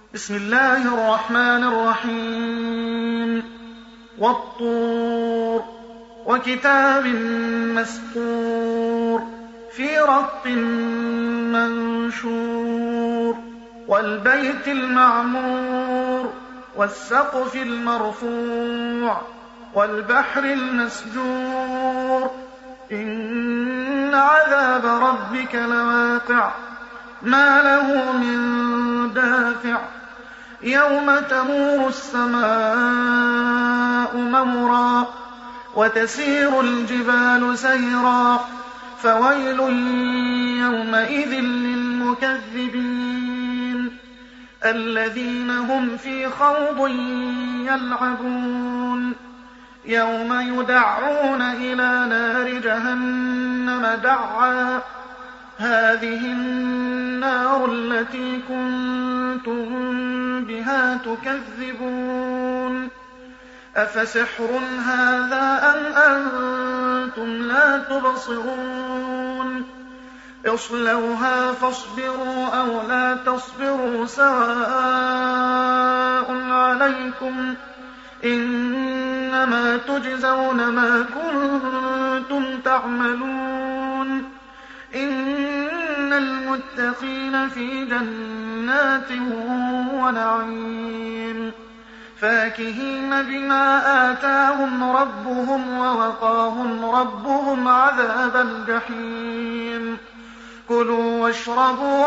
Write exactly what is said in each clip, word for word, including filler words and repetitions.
بسم الله الرحمن الرحيم والطور وكتاب مسطور في رق منشور والبيت المعمور والسقف المرفوع والبحر المسجور إن عذاب ربك لواقع ما له من دافع يوم تمور السماء مورا وتسير الجبال سيرا فويل يومئذ للمكذبين الذين هم في خوض يلعبون يوم يدعون إلى نار جهنم دعا هذه النار التي كنتم بها تكذبون أفسحر هذا أم أنتم لا تبصرون اصلوها فاصبروا أو لا تصبروا سواء عليكم إنما تجزون ما كنتم تعملون إن المتقين في جنات ونعيم فاكهين بما آتاهم ربهم ووقاهم ربهم عذاب الجحيم كلوا واشربوا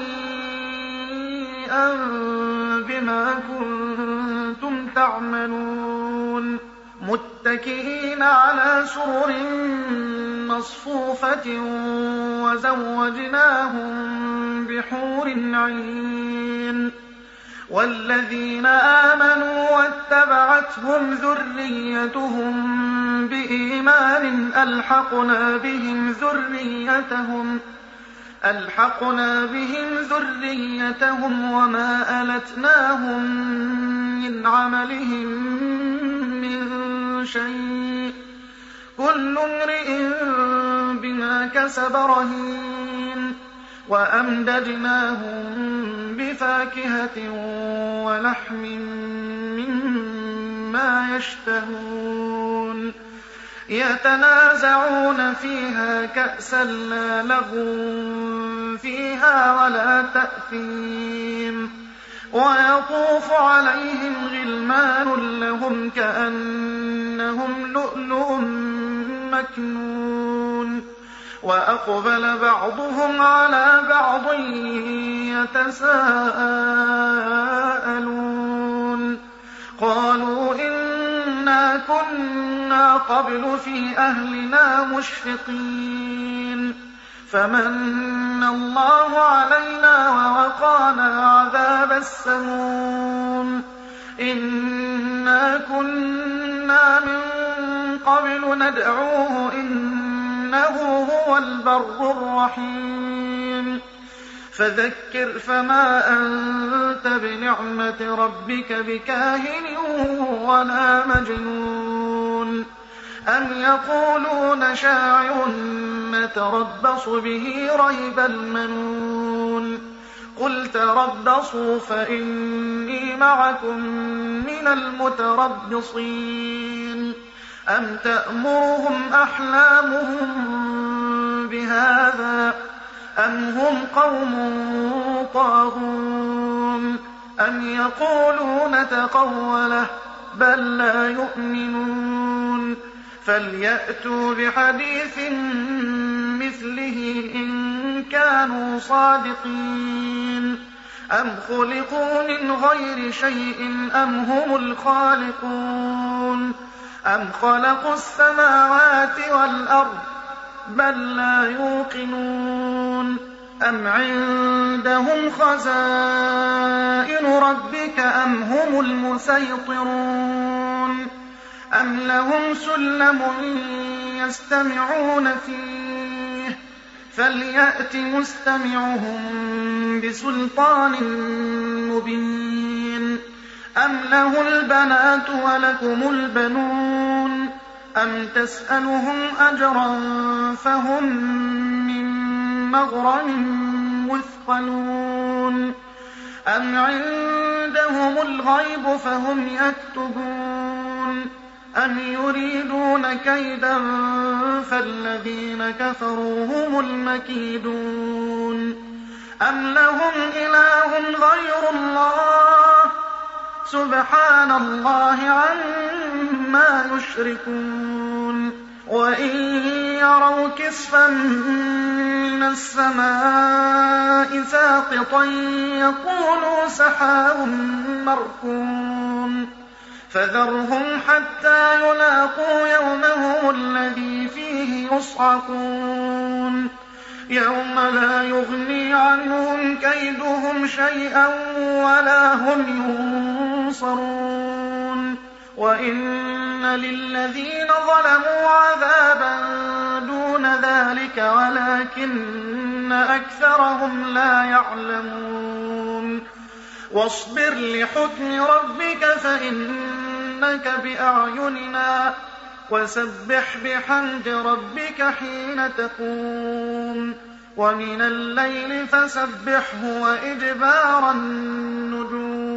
هنيئا بما كنتم تعملون متكئين على سرر مصفوفة وزوجناهم بحور عين والذين آمنوا واتبعتهم ذريتهم بإيمان ألحقنا بهم ذريتهم ألحقنا بهم ذريتهم وما ألتناهم من عملهم من شيء كل امرئ بما كسب رهين وأمددناهم بفاكهة ولحم مما يشتهون يتنازعون فيها كأسا لا لغو فيها ولا تأثيم ويطوف عليهم غلمان لهم كأنهم لؤلؤ مكنون وأقبل بعضهم على بعض يتساءلون قالوا إنا كنا قبل في أهلنا مشفقين فمن الله علينا ووقانا عذاب السموم إنا كنا من قبل ندعوه إنه هو البر الرحيم فذكر فما أنت بنعمة ربك بكاهن ولا مجنون أم يقولون شاعر نتربص به ريب المنون قل تربصوا فإني معكم من المتربصين أم تأمرهم أحلامهم بهذا أم هم قوم طاغون أم يقولون تقوله بل لا يؤمنون فليأتوا بحديث مثله إن كانوا صادقين أم خلقوا من غير شيء أم هم الخالقون أم خلقوا السماوات والأرض بل لا يوقنون أم عندهم خزائن ربك أم هم المسيطرون أم لهم سلم يستمعون فيه فليأت مستمعهم بسلطان مبين أم له البنات ولكم البنون أم تسألهم أجرا فهم من مغرم مثقلون أم عند عندهم الغيب فهم يكتبون أم يريدون كيدا فالذين كفروا هم المكيدون أم لهم إله غير الله سبحان الله عما يشركون وإن يروا كسفا من السماء ساقطا يقولوا سحاب مركوم فذرهم حتى يلاقوا يومهم الذي فيه يصعقون يوم لا يغني عنهم كيدهم شيئا ولا هم ينصرون وإن للذين ظلموا عذابا دون ذلك ولكن أكثرهم لا يعلمون واصبر لحكم ربك فإنك بأعيننا وسبح بحمد ربك حين تقوم ومن الليل فسبحه وإدبار النجوم